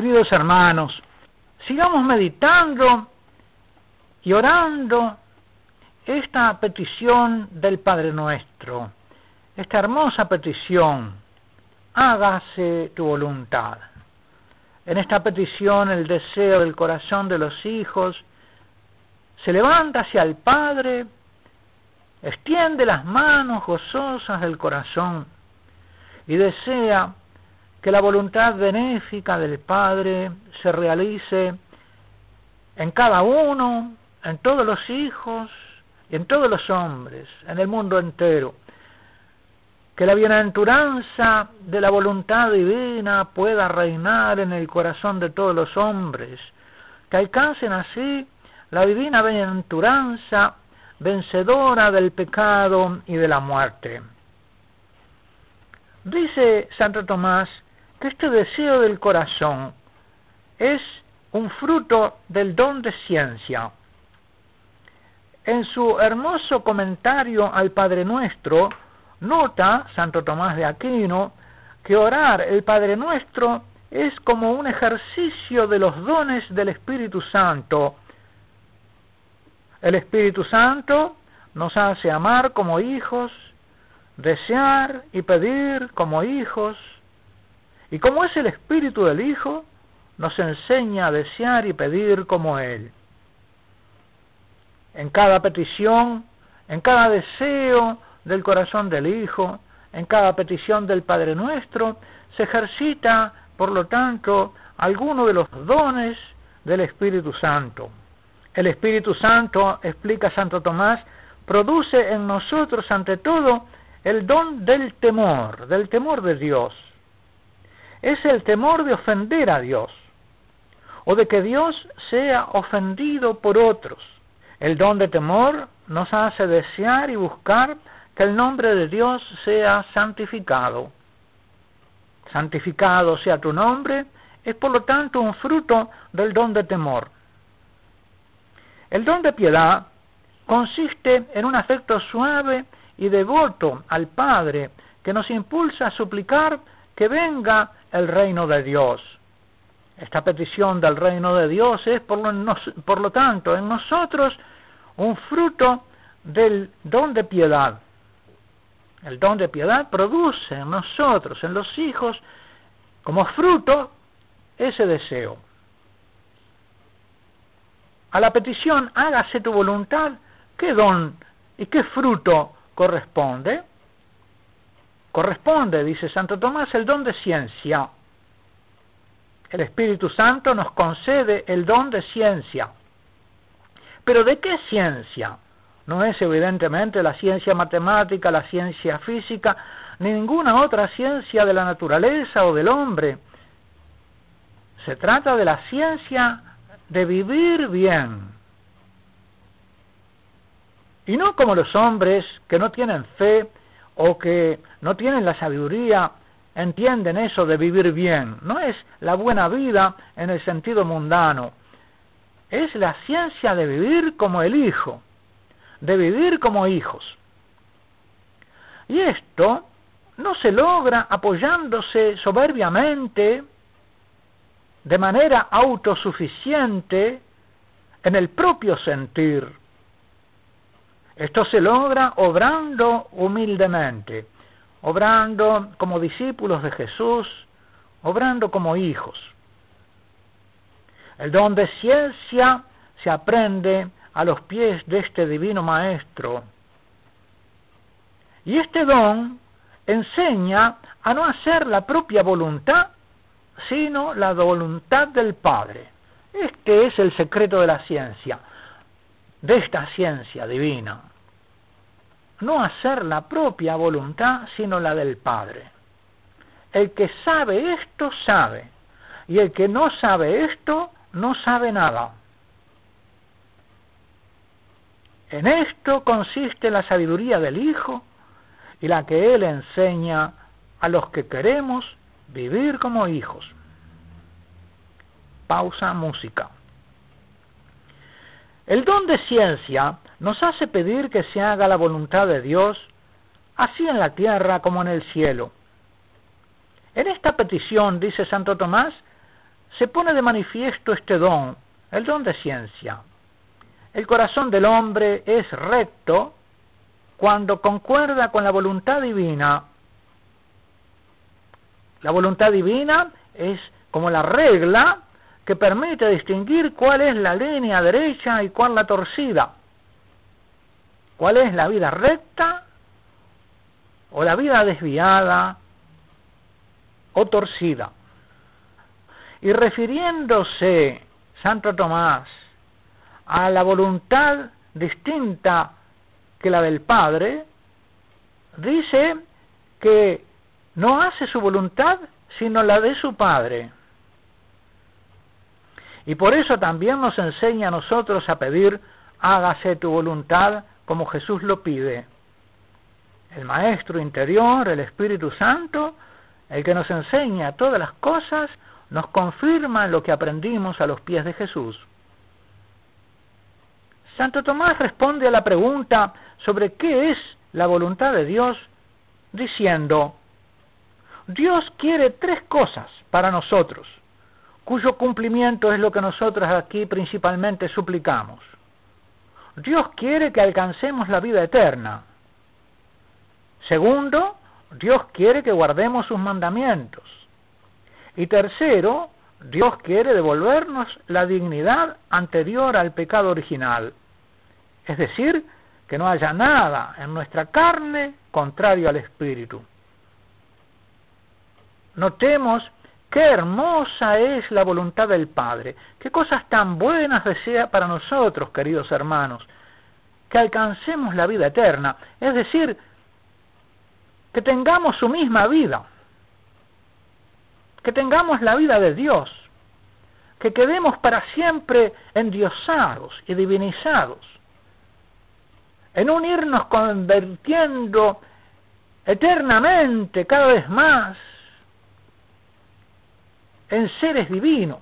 Queridos hermanos, sigamos meditando y orando esta petición del Padre Nuestro, esta hermosa petición: hágase tu voluntad. En esta petición el deseo del corazón de los hijos se levanta hacia el Padre, extiende las manos gozosas del corazón y desea que la voluntad benéfica del Padre se realice en cada uno, en todos los hijos y en todos los hombres, en el mundo entero. Que la bienaventuranza de la voluntad divina pueda reinar en el corazón de todos los hombres, que alcancen así la divina bienaventuranza vencedora del pecado y de la muerte. Dice Santo Tomás que este deseo del corazón es un fruto del don de ciencia. En su hermoso comentario al Padre Nuestro, nota Santo Tomás de Aquino que orar el Padre Nuestro es como un ejercicio de los dones del Espíritu Santo. El Espíritu Santo nos hace amar como hijos, desear y pedir como hijos, y como es el Espíritu del Hijo, nos enseña a desear y pedir como Él. En cada petición, en cada deseo del corazón del Hijo, en cada petición del Padre Nuestro, se ejercita, por lo tanto, alguno de los dones del Espíritu Santo. El Espíritu Santo, explica Santo Tomás, produce en nosotros ante todo el don del temor de Dios. Es el temor de ofender a Dios, o de que Dios sea ofendido por otros. El don de temor nos hace desear y buscar que el nombre de Dios sea santificado. Santificado sea tu nombre, es por lo tanto un fruto del don de temor. El don de piedad consiste en un afecto suave y devoto al Padre que nos impulsa a suplicar que venga el reino de Dios. Esta petición del reino de Dios es, por lo tanto, en nosotros un fruto del don de piedad. El don de piedad produce en nosotros, en los hijos, como fruto, ese deseo. A la petición, hágase tu voluntad, ¿qué don y qué fruto corresponde? Corresponde, dice Santo Tomás, el don de ciencia. El Espíritu Santo nos concede el don de ciencia. ¿Pero de qué ciencia? No es evidentemente la ciencia matemática, la ciencia física, ni ninguna otra ciencia de la naturaleza o del hombre. Se trata de la ciencia de vivir bien. Y no como los hombres que no tienen fe o que no tienen la sabiduría, entienden eso de vivir bien. No es la buena vida en el sentido mundano. Es la ciencia de vivir como el Hijo, de vivir como hijos. Y esto no se logra apoyándose soberbiamente, de manera autosuficiente, en el propio sentir. Esto se logra obrando humildemente, obrando como discípulos de Jesús, obrando como hijos. El don de ciencia se aprende a los pies de este divino Maestro. Y este don enseña a no hacer la propia voluntad, sino la voluntad del Padre. Este es el secreto de la ciencia, de esta ciencia divina. No hacer la propia voluntad, sino la del Padre. El que sabe esto, sabe. Y el que no sabe esto, no sabe nada. En esto consiste la sabiduría del Hijo y la que Él enseña a los que queremos vivir como hijos. Pausa, música. El don de ciencia nos hace pedir que se haga la voluntad de Dios, así en la tierra como en el cielo. En esta petición, dice Santo Tomás, se pone de manifiesto este don, el don de ciencia. El corazón del hombre es recto cuando concuerda con la voluntad divina. La voluntad divina es como la regla que permite distinguir cuál es la línea derecha y cuál la torcida. ¿Cuál es la vida recta o la vida desviada o torcida? Y refiriéndose Santo Tomás a la voluntad distinta que la del Padre, dice que no hace su voluntad sino la de su Padre. Y por eso también nos enseña a nosotros a pedir: hágase tu voluntad como Jesús lo pide. El Maestro interior, el Espíritu Santo, el que nos enseña todas las cosas, nos confirma lo que aprendimos a los pies de Jesús. Santo Tomás responde a la pregunta sobre qué es la voluntad de Dios, diciendo: Dios quiere 3 cosas para nosotros, cuyo cumplimiento es lo que nosotros aquí principalmente suplicamos. Dios quiere que alcancemos la vida eterna. Segundo, Dios quiere que guardemos sus mandamientos. Y tercero, Dios quiere devolvernos la dignidad anterior al pecado original. Es decir, que no haya nada en nuestra carne contrario al Espíritu. Notemos qué hermosa es la voluntad del Padre, qué cosas tan buenas desea para nosotros, queridos hermanos, que alcancemos la vida eterna, es decir, que tengamos su misma vida, que tengamos la vida de Dios, que quedemos para siempre endiosados y divinizados, en un irnos convirtiendo eternamente cada vez más en seres divinos.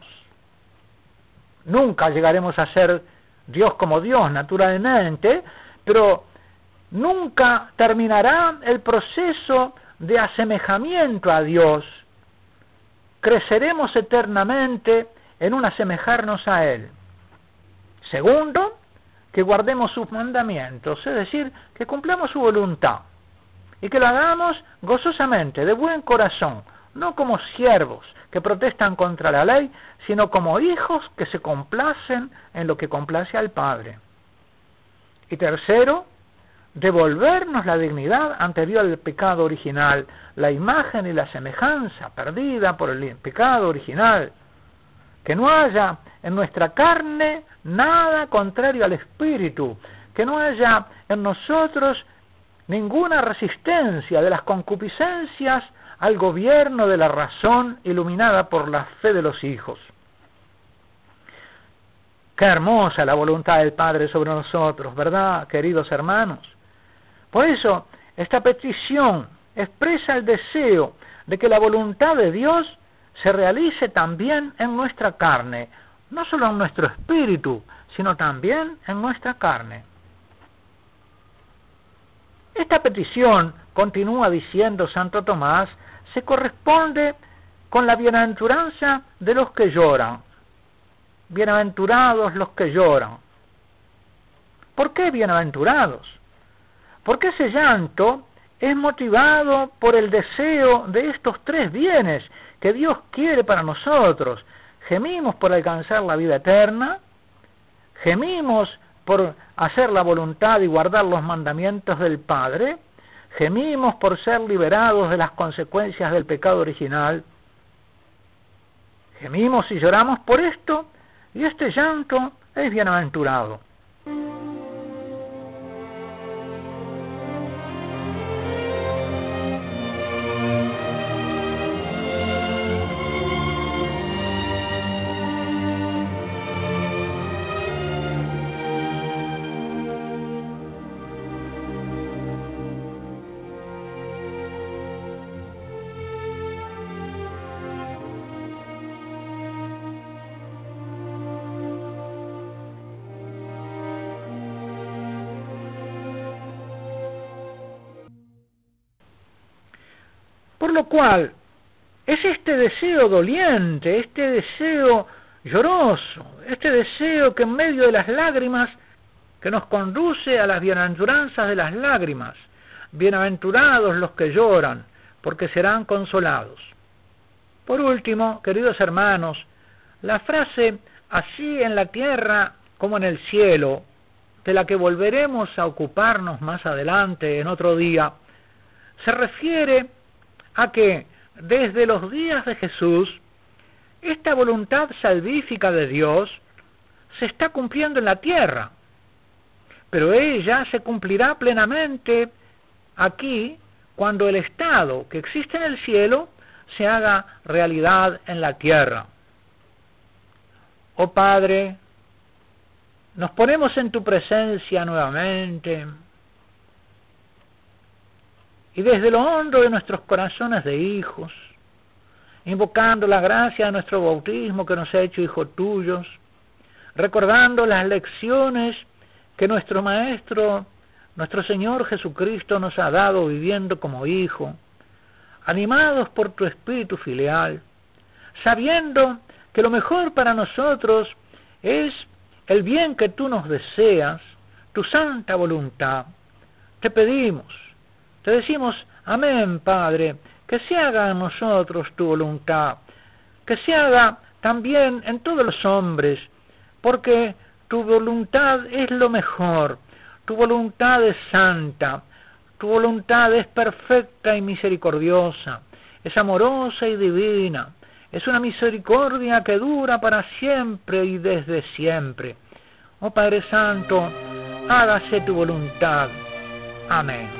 Nunca llegaremos a ser Dios como Dios, naturalmente, pero nunca terminará el proceso de asemejamiento a Dios. Creceremos eternamente en un asemejarnos a Él. Segundo, que guardemos sus mandamientos, es decir, que cumplamos su voluntad y que lo hagamos gozosamente, de buen corazón, no como siervos que protestan contra la ley, sino como hijos que se complacen en lo que complace al Padre. Y tercero, devolvernos la dignidad anterior al pecado original, la imagen y la semejanza perdida por el pecado original. Que no haya en nuestra carne nada contrario al Espíritu, que no haya en nosotros ninguna resistencia de las concupiscencias al gobierno de la razón iluminada por la fe de los hijos. Qué hermosa la voluntad del Padre sobre nosotros, ¿verdad, queridos hermanos? Por eso, esta petición expresa el deseo de que la voluntad de Dios se realice también en nuestra carne, no solo en nuestro espíritu, sino también en nuestra carne. Esta petición, continúa diciendo Santo Tomás, se corresponde con la bienaventuranza de los que lloran. Bienaventurados los que lloran. ¿Por qué bienaventurados? Porque ese llanto es motivado por el deseo de estos 3 bienes que Dios quiere para nosotros. Gemimos por alcanzar la vida eterna, gemimos por hacer la voluntad y guardar los mandamientos del Padre, gemimos por ser liberados de las consecuencias del pecado original, gemimos y lloramos por esto, y este llanto es bienaventurado. Por lo cual, es este deseo doliente, este deseo lloroso, este deseo que en medio de las lágrimas que nos conduce a las bienaventuranzas de las lágrimas. Bienaventurados los que lloran, porque serán consolados. Por último, queridos hermanos, la frase así en la tierra como en el cielo, de la que volveremos a ocuparnos más adelante en otro día, se refiere a que desde los días de Jesús, esta voluntad salvífica de Dios se está cumpliendo en la tierra, pero ella se cumplirá plenamente aquí cuando el estado que existe en el cielo se haga realidad en la tierra. Oh Padre, nos ponemos en tu presencia nuevamente y desde lo hondo de nuestros corazones de hijos, invocando la gracia de nuestro bautismo que nos ha hecho hijos tuyos, recordando las lecciones que nuestro Maestro, nuestro Señor Jesucristo nos ha dado viviendo como hijo, animados por tu espíritu filial, sabiendo que lo mejor para nosotros es el bien que tú nos deseas, tu santa voluntad. Te pedimos, te decimos, amén, Padre, que se haga en nosotros tu voluntad, que se haga también en todos los hombres, porque tu voluntad es lo mejor, tu voluntad es santa, tu voluntad es perfecta y misericordiosa, es amorosa y divina, es una misericordia que dura para siempre y desde siempre. Oh Padre Santo, hágase tu voluntad. Amén.